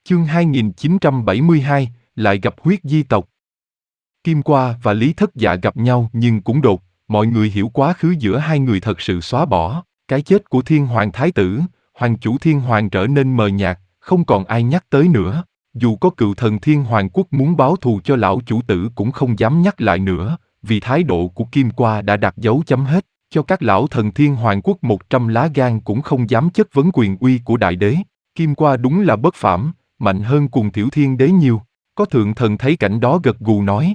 Chương 2972, lại gặp huyết di tộc. Kim Qua và Lý Thất Dạ gặp nhau nhưng cũng đột, mọi người hiểu quá khứ giữa hai người thật sự xóa bỏ. Cái chết của Thiên Hoàng Thái Tử, Hoàng chủ Thiên Hoàng trở nên mờ nhạt, không còn ai nhắc tới nữa. Dù có cựu thần Thiên Hoàng Quốc muốn báo thù cho lão chủ tử cũng không dám nhắc lại nữa, vì thái độ của Kim Qua đã đặt dấu chấm hết. Cho các lão thần Thiên Hoàng Quốc 100 lá gan cũng không dám chất vấn quyền uy của đại đế. Kim Qua đúng là bất phàm, mạnh hơn Cùng Thiểu Thiên Đế nhiều. Có thượng thần thấy cảnh đó gật gù nói: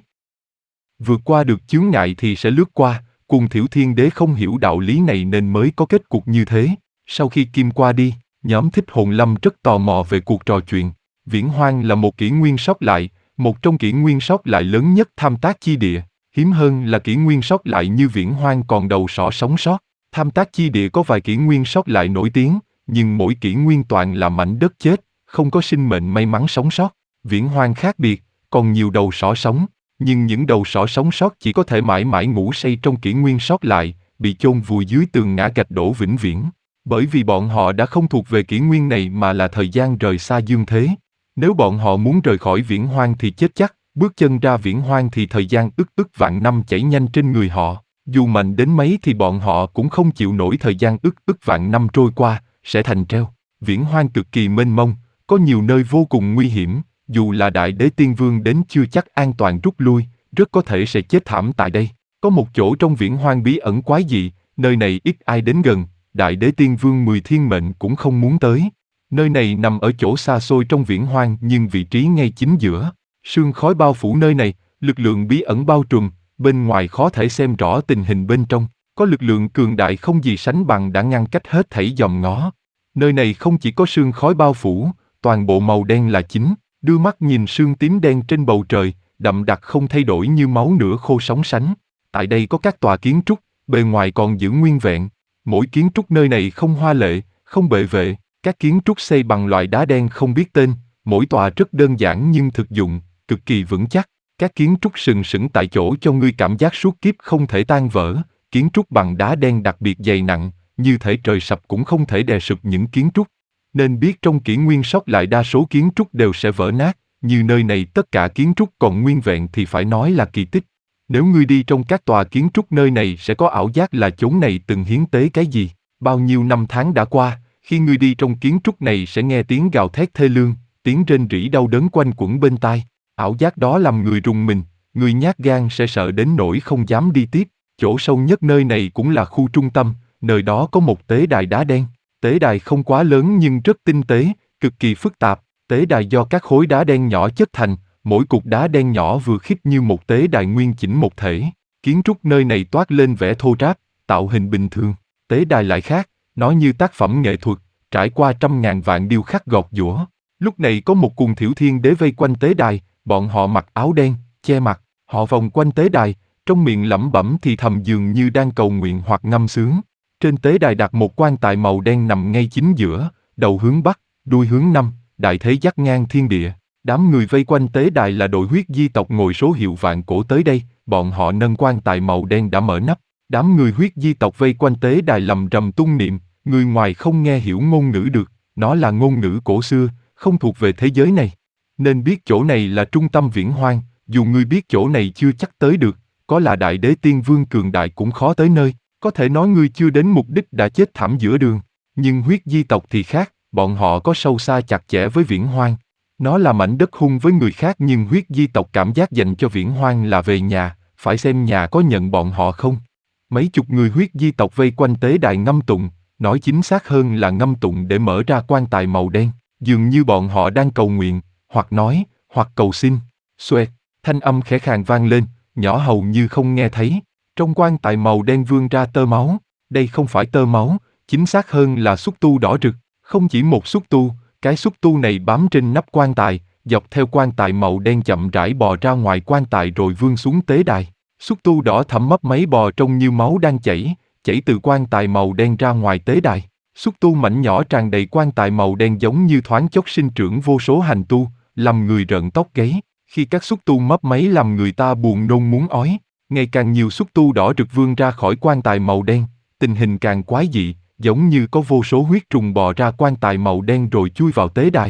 vượt qua được chướng ngại thì sẽ lướt qua. Cùng Thiểu Thiên Đế không hiểu đạo lý này nên mới có kết cục như thế. Sau khi Kim Qua đi, nhóm Thích Hồn Lâm rất tò mò về cuộc trò chuyện. Viễn Hoang là một kỷ nguyên sót lại, một trong kỷ nguyên sót lại lớn nhất Tham Tác Chi Địa. Hiếm hơn là kỷ nguyên sót lại như Viễn Hoang còn đầu sỏ sống sót. Tham Tác Chi Địa có vài kỷ nguyên sót lại nổi tiếng, nhưng mỗi kỷ nguyên toàn là mảnh đất chết, không có sinh mệnh may mắn sống sót. Viễn Hoang khác biệt, còn nhiều đầu sỏ sống, nhưng những đầu sỏ sống sót chỉ có thể mãi mãi ngủ say trong kỷ nguyên sót lại, bị chôn vùi dưới tường ngã gạch đổ vĩnh viễn. Bởi vì bọn họ đã không thuộc về kỷ nguyên này mà là thời gian rời xa dương thế. Nếu bọn họ muốn rời khỏi Viễn Hoang thì chết chắc, bước chân ra Viễn Hoang thì thời gian ức vạn năm chảy nhanh trên người họ. Dù mạnh đến mấy thì bọn họ cũng không chịu nổi thời gian ức vạn năm trôi qua, sẽ thành treo. Viễn Hoang cực kỳ mênh mông, có nhiều nơi vô cùng nguy hiểm, dù là Đại Đế Tiên Vương đến chưa chắc an toàn rút lui, rất có thể sẽ chết thảm tại đây. Có một chỗ trong Viễn Hoang bí ẩn quái dị, nơi này ít ai đến gần, Đại Đế Tiên Vương 10 thiên mệnh cũng không muốn tới. Nơi này nằm ở chỗ xa xôi trong Viễn Hoang nhưng vị trí ngay chính giữa. Sương khói bao phủ nơi này, lực lượng bí ẩn bao trùm, bên ngoài khó thể xem rõ tình hình bên trong. Có lực lượng cường đại không gì sánh bằng đã ngăn cách hết thảy dòm ngó. Nơi này không chỉ có sương khói bao phủ, toàn bộ màu đen là chính, đưa mắt nhìn sương tím đen trên bầu trời, đậm đặc không thay đổi như máu nửa khô sóng sánh. Tại đây có các tòa kiến trúc, bề ngoài còn giữ nguyên vẹn. Mỗi kiến trúc nơi này không hoa lệ, không bệ vệ, các kiến trúc xây bằng loại đá đen không biết tên, mỗi tòa rất đơn giản nhưng thực dụng, cực kỳ vững chắc. Các kiến trúc sừng sững tại chỗ cho ngươi cảm giác suốt kiếp không thể tan vỡ. Kiến trúc bằng đá đen đặc biệt dày nặng, như thể trời sập cũng không thể đè sụp những kiến trúc. Nên biết trong kỷ nguyên sót lại đa số kiến trúc đều sẽ vỡ nát, như nơi này tất cả kiến trúc còn nguyên vẹn thì phải nói là kỳ tích. Nếu ngươi đi trong các tòa kiến trúc nơi này sẽ có ảo giác là chốn này từng hiến tế cái gì. Bao nhiêu năm tháng đã qua, khi ngươi đi trong kiến trúc này sẽ nghe tiếng gào thét thê lương, tiếng rên rỉ đau đớn quanh quẩn bên tai. Ảo giác đó làm người rùng mình, người nhát gan sẽ sợ đến nỗi không dám đi tiếp. Chỗ sâu nhất nơi này cũng là khu trung tâm, nơi đó có một tế đài đá đen. Tế đài không quá lớn nhưng rất tinh tế, cực kỳ phức tạp. Tế đài do các khối đá đen nhỏ chất thành, mỗi cục đá đen nhỏ vừa khít như một tế đài nguyên chỉnh một thể. Kiến trúc nơi này toát lên vẻ thô ráp, tạo hình bình thường. Tế đài lại khác, nó như tác phẩm nghệ thuật, trải qua trăm ngàn vạn điêu khắc gọt giũa. Lúc này có một Cùng Thiểu Thiên Đế vây quanh tế đài, bọn họ mặc áo đen, che mặt, họ vòng quanh tế đài, trong miệng lẩm bẩm thì thầm dường như đang cầu nguyện hoặc ngâm sướng. Trên tế đài đặt một quan tài màu đen nằm ngay chính giữa, đầu hướng bắc, đuôi hướng nam, đại thế dắt ngang thiên địa. Đám người vây quanh tế đài là đội huyết di tộc ngồi số hiệu vạn cổ tới đây, bọn họ nâng quan tài màu đen đã mở nắp. Đám người huyết di tộc vây quanh tế đài lầm rầm tung niệm, người ngoài không nghe hiểu ngôn ngữ được, nó là ngôn ngữ cổ xưa, không thuộc về thế giới này. Nên biết chỗ này là trung tâm Viễn Hoang, dù ngươi biết chỗ này chưa chắc tới được, có là Đại Đế Tiên Vương cường đại cũng khó tới nơi, có thể nói ngươi chưa đến mục đích đã chết thảm giữa đường. Nhưng huyết di tộc thì khác, bọn họ có sâu xa chặt chẽ với Viễn Hoang. Nó là mảnh đất hung với người khác nhưng huyết di tộc cảm giác dành cho Viễn Hoang là về nhà, phải xem nhà có nhận bọn họ không. Mấy chục người huyết di tộc vây quanh tế đài ngâm tụng, nói chính xác hơn là ngâm tụng để mở ra quan tài màu đen, dường như bọn họ đang cầu nguyện, hoặc nói, hoặc cầu xin. Xoẹt, thanh âm khẽ khàng vang lên, nhỏ hầu như không nghe thấy. Trong quan tài màu đen vươn ra tơ máu, đây không phải tơ máu, chính xác hơn là xúc tu đỏ rực, không chỉ một xúc tu, cái xúc tu này bám trên nắp quan tài, dọc theo quan tài màu đen chậm rãi bò ra ngoài quan tài rồi vươn xuống tế đài. Xúc tu đỏ thẫm mấp máy bò trông như máu đang chảy từ quan tài màu đen ra ngoài tế đài. Xúc tu mảnh nhỏ tràn đầy quan tài màu đen giống như thoáng chốc sinh trưởng vô số hành tu, làm người rợn tóc gáy. Khi các xúc tu mấp máy làm người ta buồn nôn muốn ói. Ngày càng nhiều xúc tu đỏ rực vươn ra khỏi quan tài màu đen, tình hình càng quái dị, giống như có vô số huyết trùng bò ra quan tài màu đen rồi chui vào tế đài.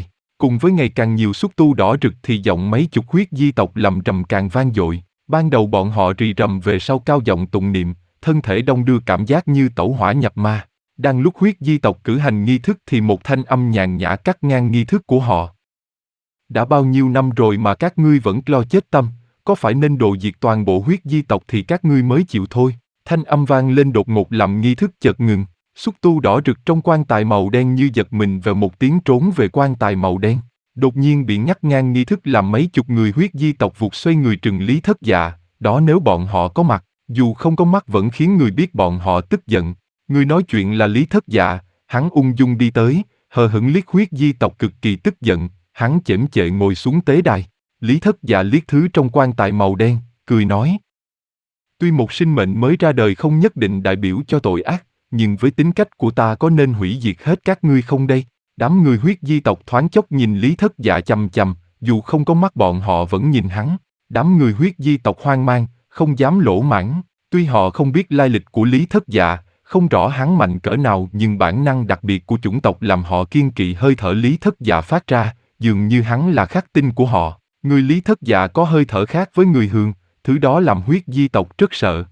Cùng với ngày càng nhiều xúc tu đỏ rực thì giọng mấy chục huyết di tộc lầm rầm càng vang dội. Ban đầu bọn họ rì rầm, về sau cao giọng tụng niệm, thân thể đông đưa cảm giác như tẩu hỏa nhập ma. Đang lúc huyết di tộc cử hành nghi thức thì một thanh âm nhàn nhã cắt ngang nghi thức của họ. Đã bao nhiêu năm rồi mà các ngươi vẫn lo chết tâm, có phải nên đồ diệt toàn bộ huyết di tộc thì các ngươi mới chịu thôi. Thanh âm vang lên đột ngột làm nghi thức chợt ngừng. Xúc tu đỏ rực trong quan tài màu đen như giật mình và một tiếng trốn về quan tài màu đen. Đột nhiên bị ngắt ngang nghi thức làm mấy chục người huyết di tộc vụt xoay người trừng Lý Thất Dạ. Đó nếu bọn họ có mặt, dù không có mắt vẫn khiến người biết bọn họ tức giận. Người nói chuyện là Lý Thất Dạ, hắn ung dung đi tới, hờ hững liếc huyết di tộc cực kỳ tức giận, hắn chễm chệ ngồi xuống tế đài. Lý Thất Dạ liếc thứ trong quan tài màu đen, cười nói. Tuy một sinh mệnh mới ra đời không nhất định đại biểu cho tội ác, nhưng với tính cách của ta có nên hủy diệt hết các ngươi không đây? Đám người huyết di tộc thoáng chốc nhìn Lý Thất Dạ chằm chằm, dù không có mắt bọn họ vẫn nhìn hắn. Đám người huyết di tộc hoang mang, không dám lỗ mãng. Tuy họ không biết lai lịch của Lý Thất Dạ, không rõ hắn mạnh cỡ nào, nhưng bản năng đặc biệt của chủng tộc làm họ kiêng kỵ hơi thở Lý Thất Dạ phát ra, dường như hắn là khắc tinh của họ. Người Lý Thất Dạ có hơi thở khác với người thường, thứ đó làm huyết di tộc rất sợ.